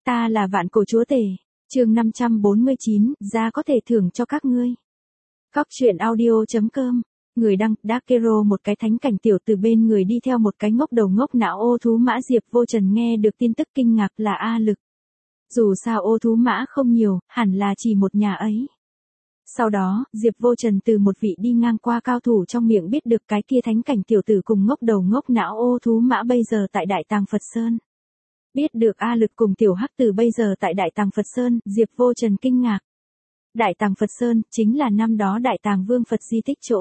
Ta là vạn cổ chúa tể. Chương 549, giá có thể thưởng cho các ngươi. Cóc truyện audio.com. Người đăng, Dakero, một cái thánh cảnh tiểu từ bên người đi theo một cái ngốc đầu ngốc não ô thú mã. Diệp Vô Trần nghe được tin tức kinh ngạc, là A Lực. Dù sao ô thú mã không nhiều, hẳn là chỉ một nhà ấy. Sau đó, Diệp Vô Trần từ một vị đi ngang qua cao thủ trong miệng biết được cái kia thánh cảnh tiểu tử cùng ngốc đầu ngốc não ô thú mã bây giờ tại Đại Tàng Phật Sơn. Biết được A Lực cùng tiểu hắc tử bây giờ tại Đại Tàng Phật Sơn, Diệp Vô Trần kinh ngạc. Đại Tàng Phật Sơn, chính là năm đó Đại Tàng Vương Phật di tích chỗ.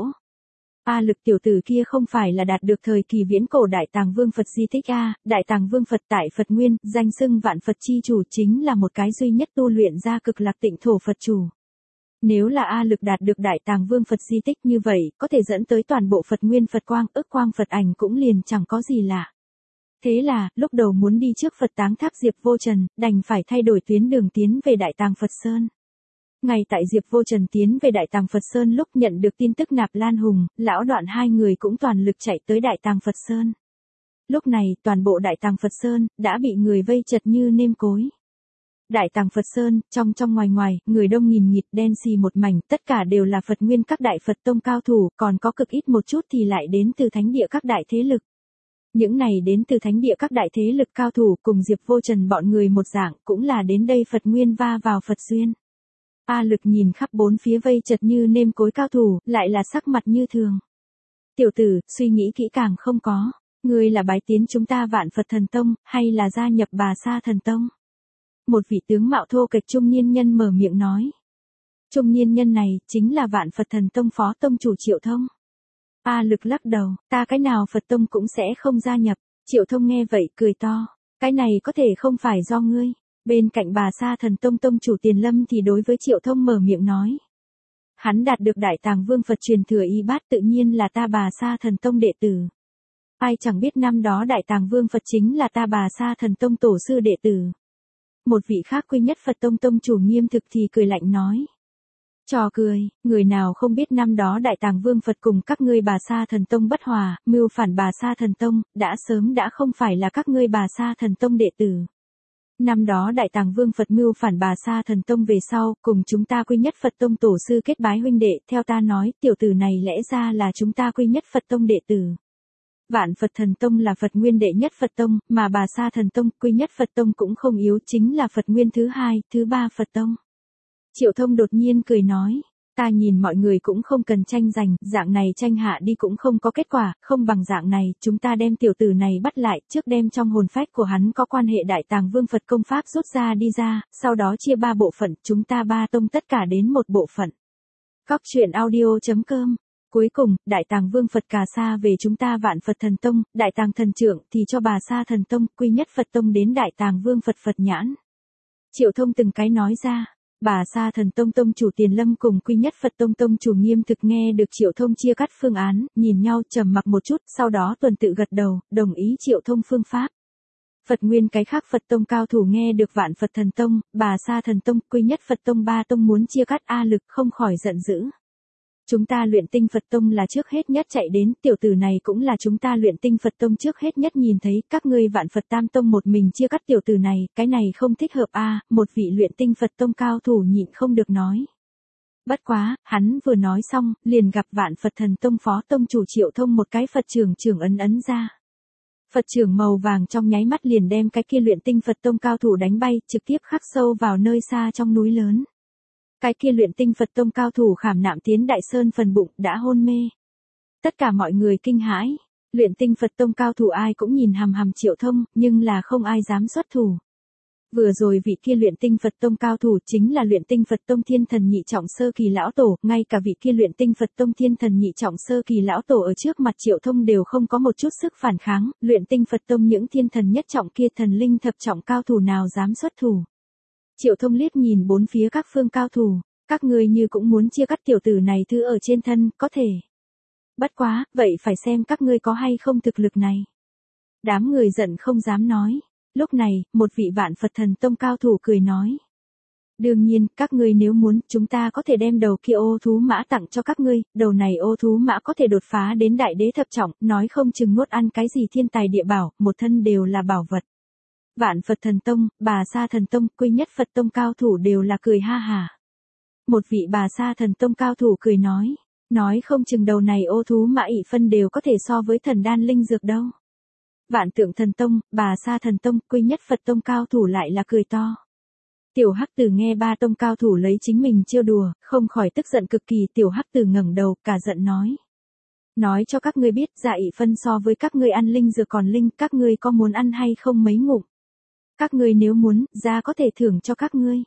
A Lực tiểu tử kia không phải là đạt được thời kỳ viễn cổ Đại Tàng Vương Phật di tích A, Đại Tàng Vương Phật tại Phật Nguyên, danh xưng vạn Phật chi chủ, chính là một cái duy nhất tu luyện ra cực lạc tịnh thổ Phật chủ. Nếu là A Lực đạt được Đại Tàng Vương Phật di tích như vậy, có thể dẫn tới toàn bộ Phật Nguyên Phật Quang, ức quang Phật ảnh cũng liền chẳng có gì lạ. Thế là, lúc đầu muốn đi trước Phật táng tháp Diệp Vô Trần, đành phải thay đổi tuyến đường tiến về Đại Tàng Phật Sơn. Ngay tại Diệp Vô Trần tiến về Đại Tàng Phật Sơn lúc nhận được tin tức Nạp Lan Hùng, Lão Đoạn hai người cũng toàn lực chạy tới Đại Tàng Phật Sơn. Lúc này, toàn bộ Đại Tàng Phật Sơn, đã bị người vây chật như nêm cối. Đại Tàng Phật Sơn, trong ngoài, người đông nghìn nghịt, đen xì một mảnh, tất cả đều là Phật Nguyên các đại Phật tông cao thủ, còn có cực ít một chút thì lại đến từ thánh địa các đại thế lực. Những này đến từ thánh địa các đại thế lực cao thủ cùng Diệp Vô Trần bọn người một dạng, cũng là đến đây Phật Nguyên va vào Phật duyên. A Lực nhìn khắp bốn phía vây chật như nêm cối cao thủ, lại là sắc mặt như thường. Tiểu tử, suy nghĩ kỹ càng không có, ngươi là bái tiến chúng ta Vạn Phật Thần Tông, hay là gia nhập Bà Sa Thần Tông? Một vị tướng mạo thô kệch trung niên nhân mở miệng nói. Trung niên nhân này, chính là Vạn Phật Thần Tông phó tông chủ Triệu Thông. A Lực lắc đầu, ta cái nào Phật Tông cũng sẽ không gia nhập. Triệu Thông nghe vậy, cười to. Cái này có thể không phải do ngươi. Bên cạnh Bà Sa Thần Tông tông chủ Tiền Lâm thì đối với Triệu Thông mở miệng nói. Hắn đạt được Đại Tàng Vương Phật truyền thừa y bát, tự nhiên là ta Bà Sa Thần Tông đệ tử. Ai chẳng biết năm đó Đại Tàng Vương Phật chính là ta Bà Sa Thần Tông tổ sư đệ tử. Một vị khác quy nhất Phật Tông tông chủ Nghiêm Thực thì cười lạnh nói. Trò cười, người nào không biết năm đó Đại Tàng Vương Phật cùng các ngươi Bà Sa Thần Tông bất hòa, mưu phản Bà Sa Thần Tông, đã sớm đã không phải là các ngươi Bà Sa Thần Tông đệ tử. Năm đó Đại Tàng Vương Phật mưu phản Bà Sa Thần Tông về sau, cùng chúng ta quy nhất Phật Tông tổ sư kết bái huynh đệ, theo ta nói, tiểu tử này lẽ ra là chúng ta quy nhất Phật Tông đệ tử. Vạn Phật Thần Tông là Phật Nguyên đệ nhất Phật Tông, mà Bà Sa Thần Tông, quy nhất Phật Tông cũng không yếu, chính là Phật Nguyên thứ hai, thứ ba Phật Tông. Triệu Thông đột nhiên cười nói, ta nhìn mọi người cũng không cần tranh giành, dạng này tranh hạ đi cũng không có kết quả, không bằng dạng này, chúng ta đem tiểu tử này bắt lại, trước đem trong hồn phách của hắn có quan hệ Đại Tàng Vương Phật công pháp rút ra đi ra, sau đó chia 3 bộ phận, chúng ta 3 tông tất cả đến một bộ phận. Cóc truyện audio.com. Cuối cùng, Đại Tàng Vương Phật cà sa về chúng ta Vạn Phật Thần Tông, Đại Tàng Thần Trưởng thì cho Bà Sa Thần Tông, quy nhất Phật Tông đến Đại Tàng Vương Phật Phật nhãn. Triệu Thông từng cái nói ra. Bà Sa Thần Tông tông chủ Tiền Lâm cùng quy nhất Phật Tông tông chủ Nghiêm Thực nghe được Triệu Thông chia cắt phương án, nhìn nhau trầm mặc một chút, sau đó tuần tự gật đầu, đồng ý Triệu Thông phương pháp. Phật Nguyên cái khác Phật Tông cao thủ nghe được Vạn Phật Thần Tông, Bà Sa Thần Tông, quy nhất Phật Tông 3 tông muốn chia cắt A Lực không khỏi giận dữ. Chúng ta Luyện Tinh Phật Tông là trước hết nhất chạy đến, tiểu tử này cũng là chúng ta Luyện Tinh Phật Tông trước hết nhất nhìn thấy, các ngươi Vạn Phật Tam Tông một mình chia cắt tiểu tử này, cái này không thích hợp a. Một vị Luyện Tinh Phật Tông cao thủ nhịn không được nói. Bất quá, hắn vừa nói xong, liền gặp Vạn Phật Thần Tông phó tông chủ Triệu Thông một cái Phật trưởng ấn ra. Phật trưởng màu vàng trong nháy mắt liền đem cái kia Luyện Tinh Phật Tông cao thủ đánh bay, trực tiếp khắc sâu vào nơi xa trong núi lớn. Cái kia Luyện Tinh Phật Tông cao thủ khảm nạm tiến đại sơn phần bụng, đã hôn mê. Tất cả mọi người kinh hãi, Luyện Tinh Phật Tông cao thủ ai cũng nhìn hằm hằm Triệu Thông, nhưng là không ai dám xuất thủ. Vừa rồi vị kia Luyện Tinh Phật Tông cao thủ chính là Luyện Tinh Phật Tông Thiên Thần Nhị Trọng Sơ Kỳ lão tổ, ngay cả vị kia Luyện Tinh Phật Tông Thiên Thần Nhị Trọng Sơ Kỳ lão tổ ở trước mặt Triệu Thông đều không có một chút sức phản kháng, Luyện Tinh Phật Tông những thiên thần nhất trọng kia thần linh thập trọng cao thủ nào dám xuất thủ. Triệu Thông liếc nhìn bốn phía các phương cao thủ, các ngươi như cũng muốn chia cắt tiểu tử này thứ ở trên thân, có thể. Bất quá, vậy phải xem các ngươi có hay không thực lực này. Đám người giận không dám nói. Lúc này, một vị Vạn Phật Thần Tông cao thủ cười nói. Đương nhiên, các ngươi nếu muốn, chúng ta có thể đem đầu kia ô thú mã tặng cho các ngươi, đầu này ô thú mã có thể đột phá đến đại đế thập trọng, nói không chừng nuốt ăn cái gì thiên tài địa bảo, một thân đều là bảo vật. Vạn Phật Thần Tông, Bà Sa Thần Tông, Quy Nhất Phật Tông cao thủ đều là cười ha hả. Một vị Bà Sa Thần Tông cao thủ cười nói không chừng đầu này ô thú mã ị phân đều có thể so với thần đan linh dược đâu. Vạn Tượng Thần Tông, Bà Sa Thần Tông, Quy Nhất Phật Tông cao thủ lại là cười to. Tiểu Hắc Tử nghe ba tông cao thủ lấy chính mình trêu đùa, không khỏi tức giận cực kỳ. Tiểu Hắc Tử ngẩng đầu, cả giận nói cho các ngươi biết, dạ ị phân so với các ngươi ăn linh dược còn linh, các ngươi có muốn ăn hay không mấy ngụm? Các ngươi nếu muốn, ra có thể thưởng cho các ngươi.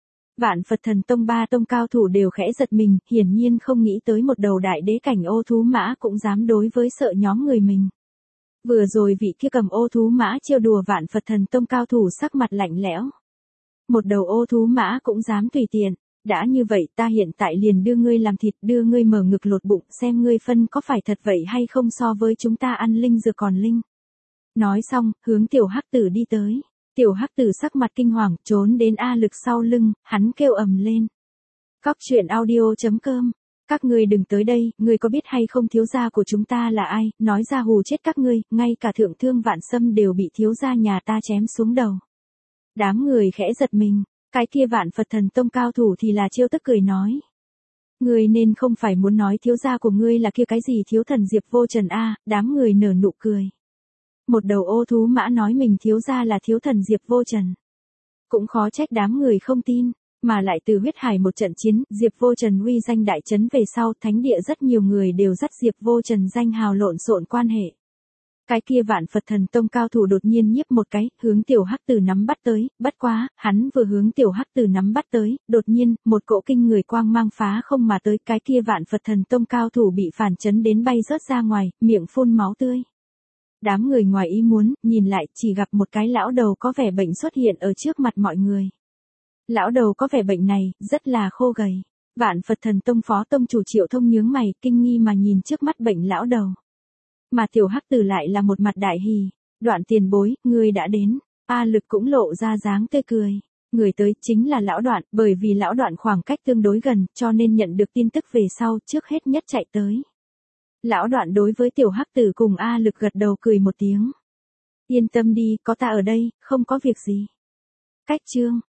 Vạn Phật Thần Tông ba tông cao thủ đều khẽ giật mình, hiển nhiên không nghĩ tới một đầu đại đế cảnh ô thú mã cũng dám đối với sợ nhóm người mình. Vừa rồi vị kia cầm ô thú mã trêu đùa Vạn Phật Thần Tông cao thủ sắc mặt lạnh lẽo. Một đầu ô thú mã cũng dám tùy tiện, đã như vậy ta hiện tại liền đưa ngươi làm thịt, đưa ngươi mở ngực lột bụng, xem ngươi phân có phải thật vậy hay không so với chúng ta ăn linh dược còn linh. Nói xong, hướng Tiểu Hắc Tử đi tới. Tiểu Hắc Tử sắc mặt kinh hoàng, trốn đến A Lực sau lưng, hắn kêu ầm lên. Cóc truyện audio.com. Các ngươi đừng tới đây, ngươi có biết hay không thiếu gia của chúng ta là ai, nói ra hù chết các ngươi, ngay cả Thượng Thương Vạn Sâm đều bị thiếu gia nhà ta chém xuống đầu. Đám người khẽ giật mình, cái kia Vạn Phật Thần Tông cao thủ thì là trêu tức cười nói. Ngươi nên không phải muốn nói thiếu gia của ngươi là kia cái gì thiếu thần Diệp Vô Trần a? Đám người nở nụ cười. Một đầu ô thú mã nói mình thiếu gia là thiếu thần Diệp Vô Trần. Cũng khó trách đám người không tin, mà lại từ huyết hải một trận chiến, Diệp Vô Trần uy danh đại chấn về sau, thánh địa rất nhiều người đều dắt Diệp Vô Trần danh hào lộn xộn quan hệ. Cái kia Vạn Phật Thần Tông cao thủ đột nhiên nhiếp một cái, hướng Tiểu Hắc Tử nắm bắt tới, bất quá, hắn vừa hướng Tiểu Hắc Tử nắm bắt tới, đột nhiên, một cỗ kinh người quang mang phá không mà tới, cái kia Vạn Phật Thần Tông cao thủ bị phản chấn đến bay rớt ra ngoài, miệng phun máu tươi. Đám người ngoài ý muốn, nhìn lại, chỉ gặp một cái lão đầu có vẻ bệnh xuất hiện ở trước mặt mọi người. Lão đầu có vẻ bệnh này, rất là khô gầy. Vạn Phật Thần Tông phó tông chủ Triệu Thông nhướng mày, kinh nghi mà nhìn trước mắt bệnh lão đầu. Mà Tiểu Hắc Tử lại là một mặt đại hỉ. Đoạn tiền bối, ngươi đã đến. A Lực cũng lộ ra dáng tươi cười. Người tới chính là lão Đoạn, bởi vì lão Đoạn khoảng cách tương đối gần, cho nên nhận được tin tức về sau, trước hết nhất chạy tới. Lão Đoạn đối với Tiểu Hắc Tử cùng A Lực gật đầu cười một tiếng. Yên tâm đi, có ta ở đây, không có việc gì. Cách chương